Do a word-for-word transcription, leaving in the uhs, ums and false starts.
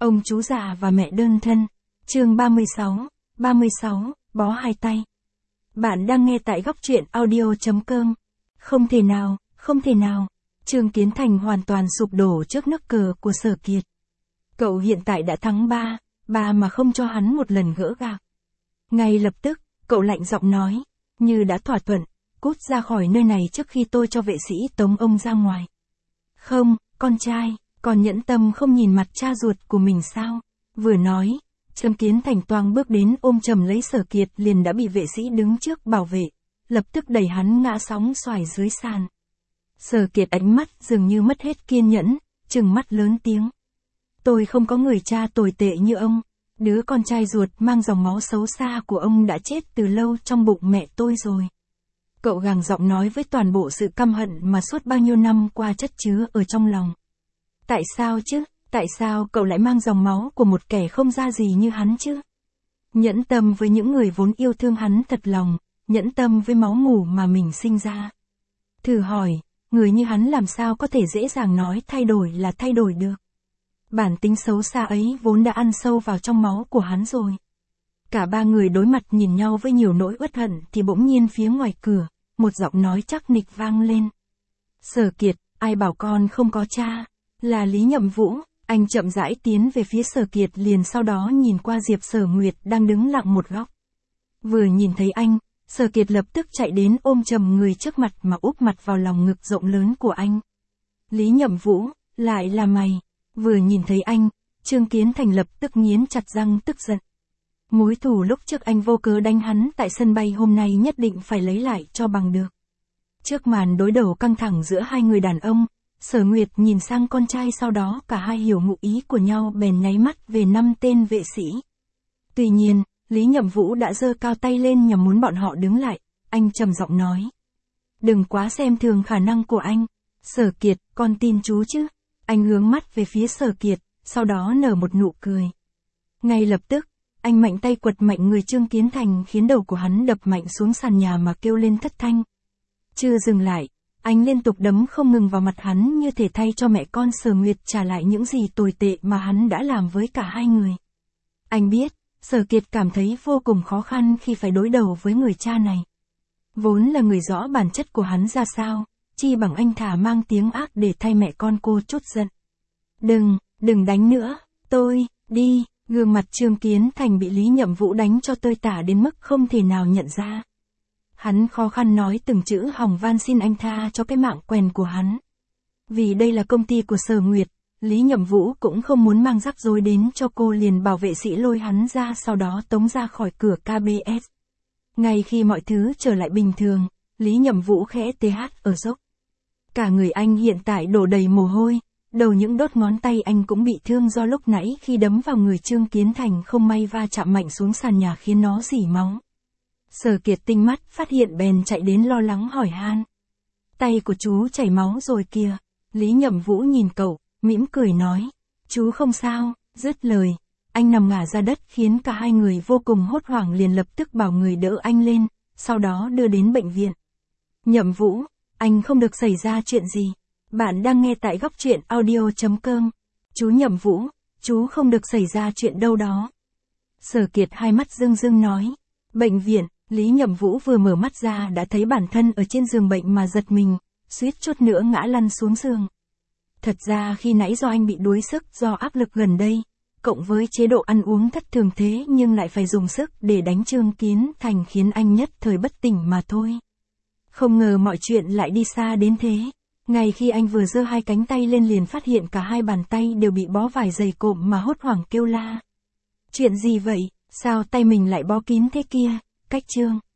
Ông chú già và mẹ đơn thân. Chương ba mươi sáu, ba mươi sáu, bó hai tay. Bạn đang nghe tại góc truyện audio chấm com. Không thể nào, không thể nào. Trương Kiến Thành hoàn toàn sụp đổ trước nước cờ của Sở Kiệt. Cậu hiện tại đã thắng ba, ba mà không cho hắn một lần gỡ gạc. Ngay lập tức, cậu lạnh giọng nói, như đã thỏa thuận, cút ra khỏi nơi này trước khi tôi cho vệ sĩ tống ông ra ngoài. Không, con trai, còn nhẫn tâm không nhìn mặt cha ruột của mình sao? Vừa nói, Trương Kiến Thành toang bước đến ôm chầm lấy Sở Kiệt liền đã bị vệ sĩ đứng trước bảo vệ, lập tức đẩy hắn ngã sóng xoài dưới sàn. Sở Kiệt ánh mắt dường như mất hết kiên nhẫn, trừng mắt lớn tiếng. Tôi không có người cha tồi tệ như ông, đứa con trai ruột mang dòng máu xấu xa của ông đã chết từ lâu trong bụng mẹ tôi rồi. Cậu gằn giọng nói với toàn bộ sự căm hận mà suốt bao nhiêu năm qua chất chứa ở trong lòng. Tại sao chứ, tại sao cậu lại mang dòng máu của một kẻ không ra gì như hắn chứ? Nhẫn tâm với những người vốn yêu thương hắn thật lòng, nhẫn tâm với máu mủ mà mình sinh ra. Thử hỏi, người như hắn làm sao có thể dễ dàng nói thay đổi là thay đổi được? Bản tính xấu xa ấy vốn đã ăn sâu vào trong máu của hắn rồi. Cả ba người đối mặt nhìn nhau với nhiều nỗi uất hận thì bỗng nhiên phía ngoài cửa, một giọng nói chắc nịch vang lên. Sở Kiệt, ai bảo con không có cha? Là Lý Nhậm Vũ. Anh chậm rãi tiến về phía Sở Kiệt liền sau đó nhìn qua Diệp Sở Nguyệt đang đứng lặng một góc. Vừa nhìn thấy anh, Sở Kiệt lập tức chạy đến ôm chầm người trước mặt mà úp mặt vào lòng ngực rộng lớn của anh. Lý Nhậm Vũ, lại là mày. Vừa nhìn thấy anh, Trương Kiến Thành lập tức nghiến chặt răng tức giận. Mối thù lúc trước anh vô cớ đánh hắn tại sân bay hôm nay nhất định phải lấy lại cho bằng được. Trước màn đối đầu căng thẳng giữa hai người đàn ông, Sở Nguyệt nhìn sang con trai sau đó cả hai hiểu ngụ ý của nhau bèn nháy mắt về năm tên vệ sĩ. Tuy nhiên, Lý Nhậm Vũ đã giơ cao tay lên nhằm muốn bọn họ đứng lại, anh trầm giọng nói. Đừng quá xem thường khả năng của anh. Sở Kiệt, con tin chú chứ? Anh hướng mắt về phía Sở Kiệt, sau đó nở một nụ cười. Ngay lập tức, anh mạnh tay quật mạnh người Trương Kiến Thành khiến đầu của hắn đập mạnh xuống sàn nhà mà kêu lên thất thanh. Chưa dừng lại, anh liên tục đấm không ngừng vào mặt hắn như thể thay cho mẹ con Sở Nguyệt trả lại những gì tồi tệ mà hắn đã làm với cả hai người. Anh biết, Sở Kiệt cảm thấy vô cùng khó khăn khi phải đối đầu với người cha này. Vốn là người rõ bản chất của hắn ra sao, chi bằng anh thả mang tiếng ác để thay mẹ con cô chút giận. Đừng, đừng đánh nữa, tôi, đi, gương mặt Trương Kiến Thành bị Lý Nhậm Vũ đánh cho tơi tả đến mức không thể nào nhận ra. Hắn khó khăn nói từng chữ hòng van xin anh tha cho cái mạng quèn của hắn. Vì đây là công ty của Sở Nguyệt, Lý Nhậm Vũ cũng không muốn mang rắc rối đến cho cô liền bảo vệ sĩ lôi hắn ra sau đó tống ra khỏi cửa ca bê ét. Ngay khi mọi thứ trở lại bình thường, Lý Nhậm Vũ khẽ tê hát ở dốc. Cả người anh hiện tại đổ đầy mồ hôi, đầu những đốt ngón tay anh cũng bị thương do lúc nãy khi đấm vào người Trương Kiến Thành không may va chạm mạnh xuống sàn nhà khiến nó rỉ máu. Sở Kiệt tinh mắt phát hiện bèn chạy đến lo lắng hỏi han. Tay của chú chảy máu rồi kìa. Lý Nhậm Vũ nhìn cậu, mỉm cười nói. Chú không sao, dứt lời. Anh nằm ngả ra đất khiến cả hai người vô cùng hốt hoảng liền lập tức bảo người đỡ anh lên, sau đó đưa đến bệnh viện. Nhậm Vũ, anh không được xảy ra chuyện gì. Bạn đang nghe tại góc truyện audio chấm com. Chú Nhậm Vũ, chú không được xảy ra chuyện đâu đó. Sở Kiệt hai mắt rưng rưng nói. Bệnh viện. Lý Nhậm Vũ vừa mở mắt ra đã thấy bản thân ở trên giường bệnh mà giật mình, suýt chút nữa ngã lăn xuống giường. Thật ra khi nãy do anh bị đuối sức do áp lực gần đây, cộng với chế độ ăn uống thất thường thế nhưng lại phải dùng sức để đánh Trương Kiến Thành khiến anh nhất thời bất tỉnh mà thôi. Không ngờ mọi chuyện lại đi xa đến thế. Ngay khi anh vừa giơ hai cánh tay lên liền phát hiện cả hai bàn tay đều bị bó vải dày cộm mà hốt hoảng kêu la. Chuyện gì vậy, sao tay mình lại bó kín thế kia? Cách Trương